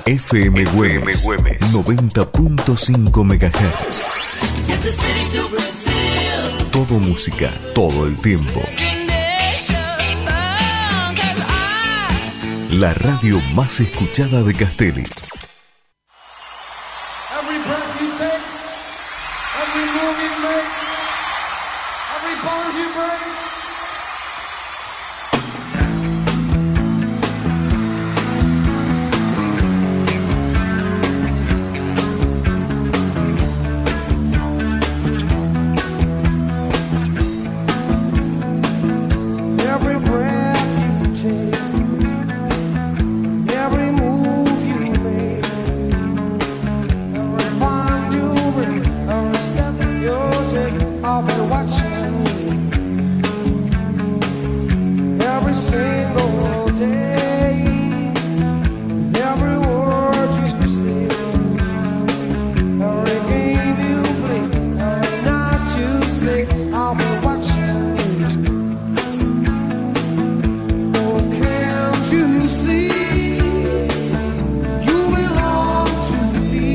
FM Güemes 90.5 MHz. Todo música, todo el tiempo. La radio más escuchada de Castelli. Every breath you take, every move you make, every bond you break. Every breath you take, every move you make, every bond you break, every step you take, I'll be watching you every single day, every word you say, every game you play, every night you stay, I'll be watching you. Oh, can't you see? You belong to me.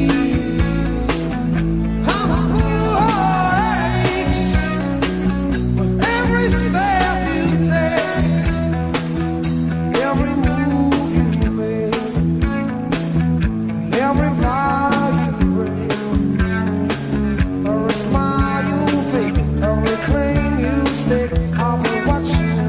I'm a poor aches with every step you take, every move you make, every vow you break, every smile you fake, every claim you stake. I'll be watching you.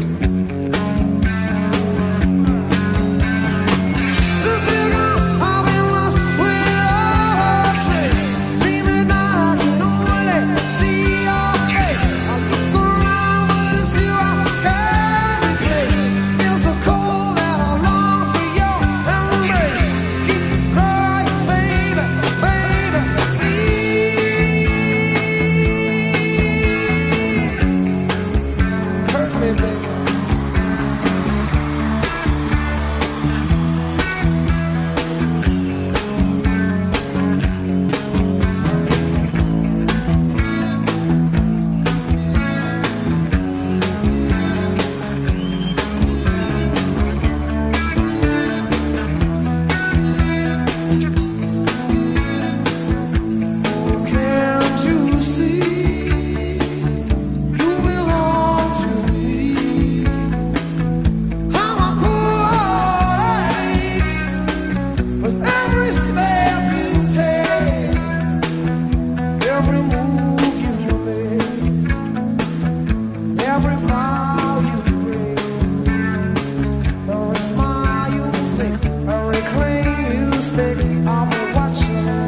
Since you know I've been lost without a trace, dreaming that I can only see your face. I look around but it's you I can't replace. Feels so cold that I long for your embrace. Keep crying, baby, baby, please. Hurt me, baby. Can't you see? You belong to me. I'm a poor aches with every step you take, every move you make, every vow you break, every smile you fake, every claim you stake. I'll be watching you.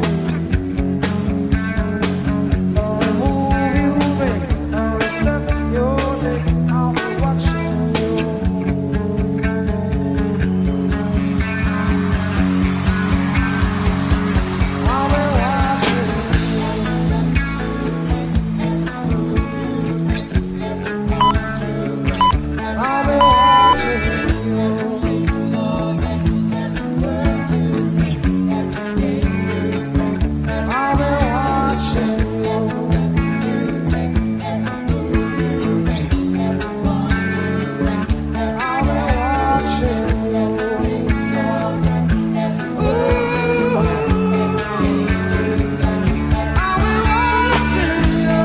Every move you make, every step you take, I'll be watching you. I'll be watching you. I'll be watching you. I'll be watching you. I'll be watching you. Ooh, I'll be watching you.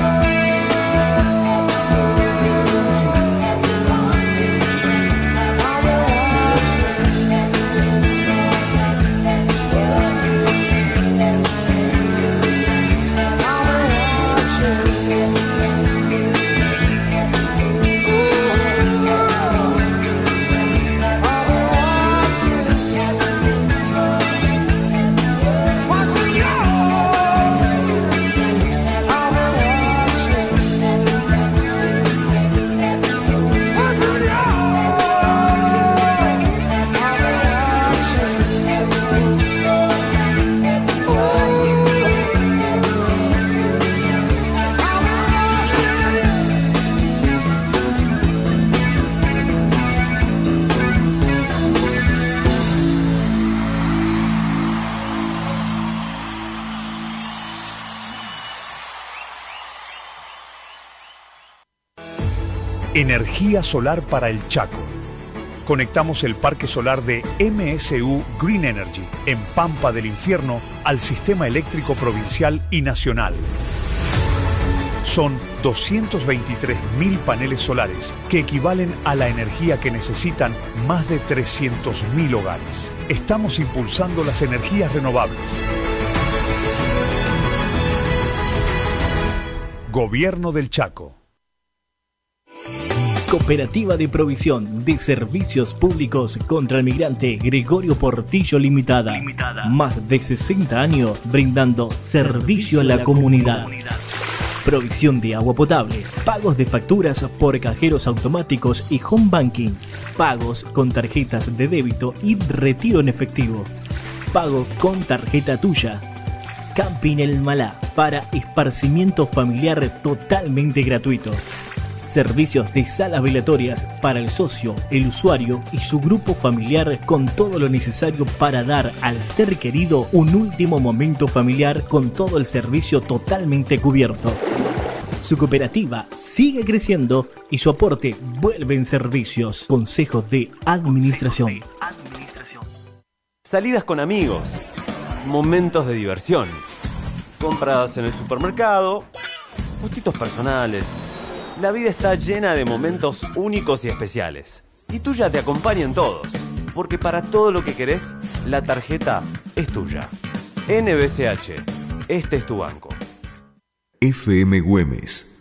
I'll be Energía solar para el Chaco. conectamos el parque solar de MSU Green Energy en Pampa del Infierno al sistema eléctrico provincial y nacional. Son 223.000 paneles solares que equivalen a la energía que necesitan más de 300.000 hogares. Estamos impulsando las energías renovables. Gobierno del Chaco. Cooperativa de Provisión de Servicios Públicos contra el Migrante Gregorio Portillo Limitada. Más de 60 años brindando servicio a la comunidad. Provisión de agua potable, pagos de facturas por cajeros automáticos y home banking, pagos con tarjetas de débito y retiro en efectivo, pago con tarjeta tuya. Camping El Malá para esparcimiento familiar totalmente gratuito. Servicios de salas velatorias para el socio, el usuario y su grupo familiar con todo lo necesario para dar al ser querido un último momento familiar con todo el servicio totalmente cubierto. Su cooperativa sigue creciendo y su aporte vuelve en servicios. Consejo de Administración. Salidas con amigos. Momentos de diversión. Compras en el supermercado. Gustitos personales. La vida está llena de momentos únicos y especiales. Y tuya te acompaña en todos. Porque para todo lo que querés, la tarjeta es tuya. NBCH. Este es tu banco. FM Güemes